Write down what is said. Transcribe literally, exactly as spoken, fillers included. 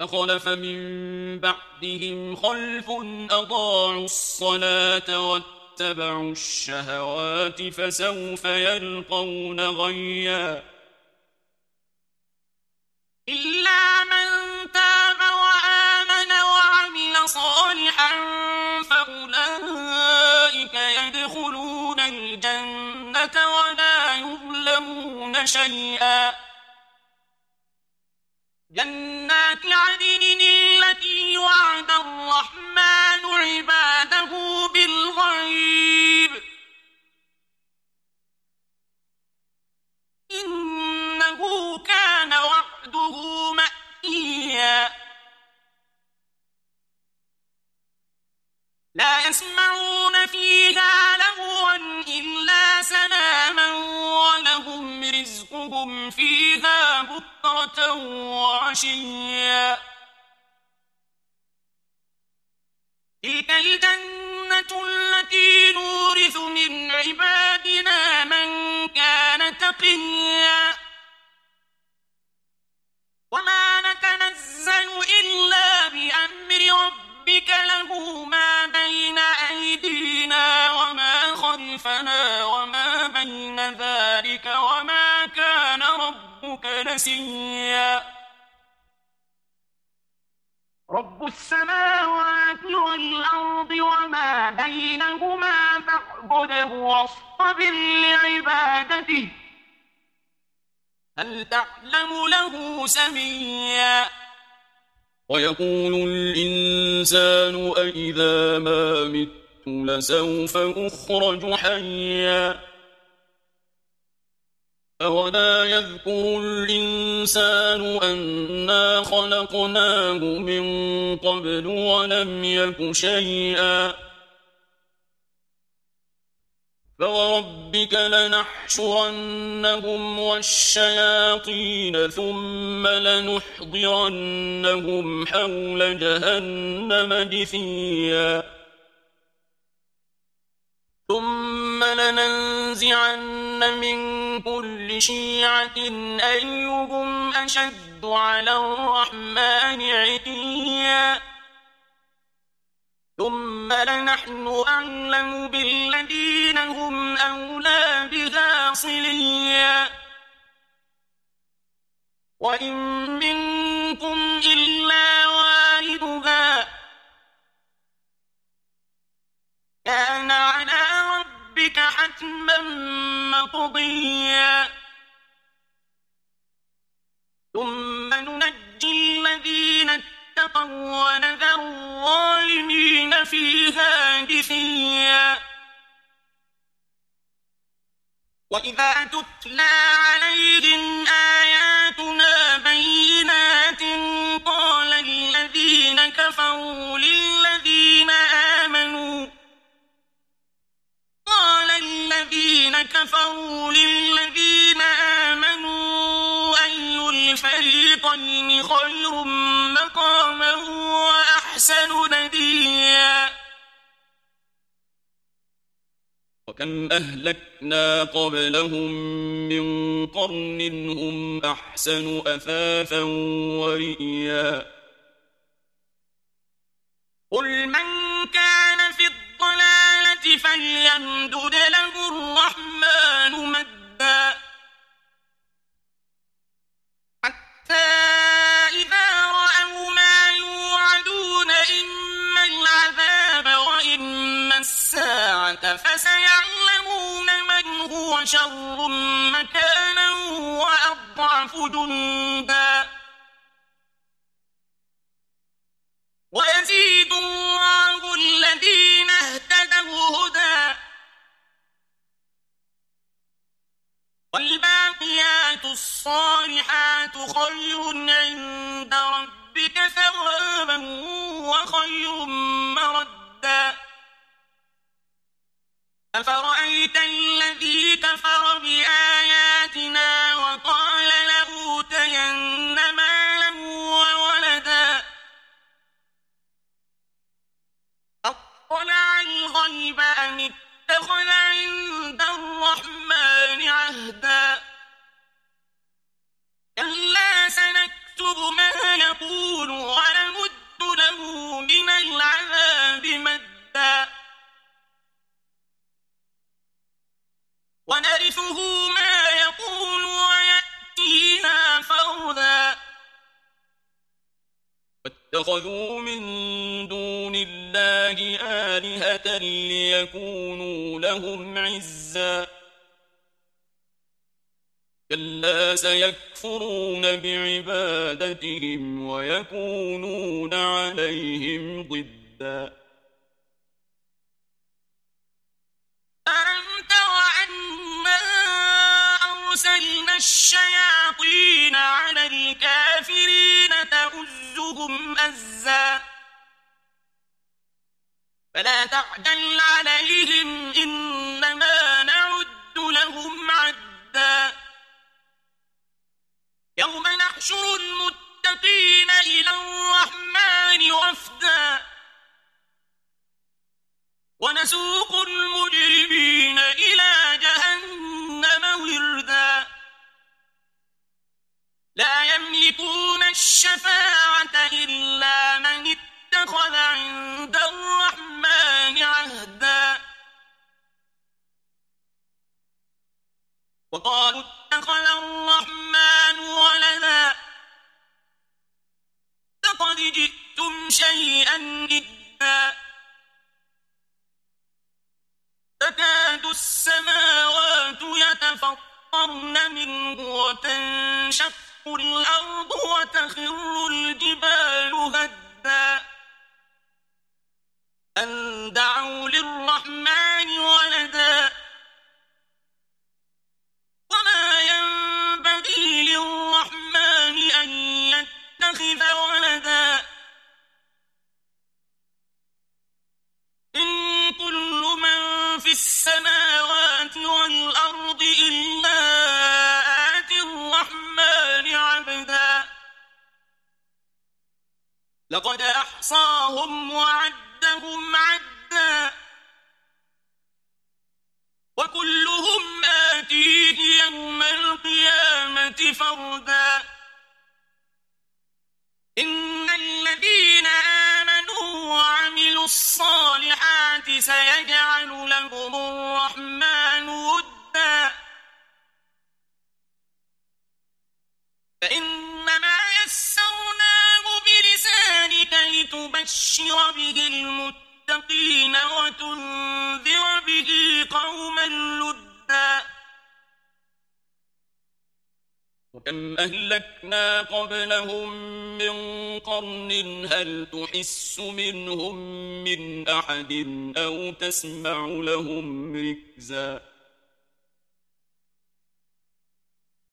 فخلف من بعدهم خلف أضاعوا الصلاة واتبعوا الشهوات فسوف يلقون غيا إلا من تاب وآمن وعمل صالحا فأولئك يدخلون الجنة ولا يظلمون شيئا جنات عدن التي وعد الرحمن عباده بالغيب إنه كان وعده مأتيا لا يسمعون فيها لغوا إلا سلاما ولهم رزقهم فيها بكرة وعشيا تلك الجنة التي نورث من عبادنا من كان تقيا وما نتنزل إلا بأمر ربك له ما بين أيدينا وما خلفنا وما بين ذلك وما كان ربك نسيا رب السماوات والأرض وما بينهما فاعبده واصطبر لعبادته هل تعلم له سميا ويقول الإنسان أإذا ما مت لسوف أخرج حيا أولا يذكر الإنسان أنا خلقناه من قبل ولم يك شيئا فوربك لنحشرنهم والشياطين ثم لنحضرنهم حول جهنم جثيا ثم لننزعن من كل شيعة أيهم أشد على الرحمن عتيا ثم لنحن أعلم بالذين هم أولى بها صليا وإن منكم إلا واردها كان على ربك حتما مقضيا ثم ننجي الذين اتقوا ونذر الظالمين فيها جثيا وإذا تتلى عليهم آياتنا بينات قال الذين كفروا للذين آمنوا قال الذين كفروا للذين آمنوا أي الفريقين خير مقاما وأحسن نديا وكم أهلكنا قبلهم من قرن هم أحسن أثاثا ورئيا قل من كان في الضلالة فليمدد له الرحمن مدا حتى إذا رأوا ما يوعدون إما العذاب وإما الساعة فسيعلمون من هو شر مكانا وأضعف جندا ويزيد الله الذين اهتدوا هدى والباقيات الصالحات خير عند ربك ثوابا وخير مردا أفرأيت الذي كفر بآياتنا وقال لأوتين مالا وولدا أطلع الغيب أم اتخذ عند الرحمن عهدا كلا سنكتب ما يقول اتخذوا من دون الله آلهة ليكونوا لهم عزا كلا سيكفرون بعبادتهم ويكونون عليهم ضدا ألم تر أنا أرسلنا الشياطين على الكافرين تؤزهم أزا فلا تعجل عليهم إنما نعد لهم عدا يوم نحشر المتقين إلى الرحمن وفدا ونسوق المجرمين إلى جهنم وردا لا يملكون الشفاعة إلا من اتخذ عند الرحمن عهدا وقالوا اتخذ الرحمن ولدا لقد جئتم شيئا إدا تكاد السماوات يتفطرن منه وتنشق الأرض وتخر الجبال هدا أن دعوا للرحمن ولدا وما ينبغي للرحمن أن يتخذ ولدا إن كل من في السماوات والأرض إلا آتي الرحمن عبدا لقد أحصاهم وعدهم عدا وكلهم آتيه يوم القيامة فردا إن الذين آمنوا وعملوا الصالحات سيجعل لهم الرحمن ودا فإنما يسرناه بلسانك لتبشر به المتقين وتنذر به قوما لدا وكم أهلكنا قبلهم من قرن هل تحس منهم من أحد أو تسمع لهم ركزا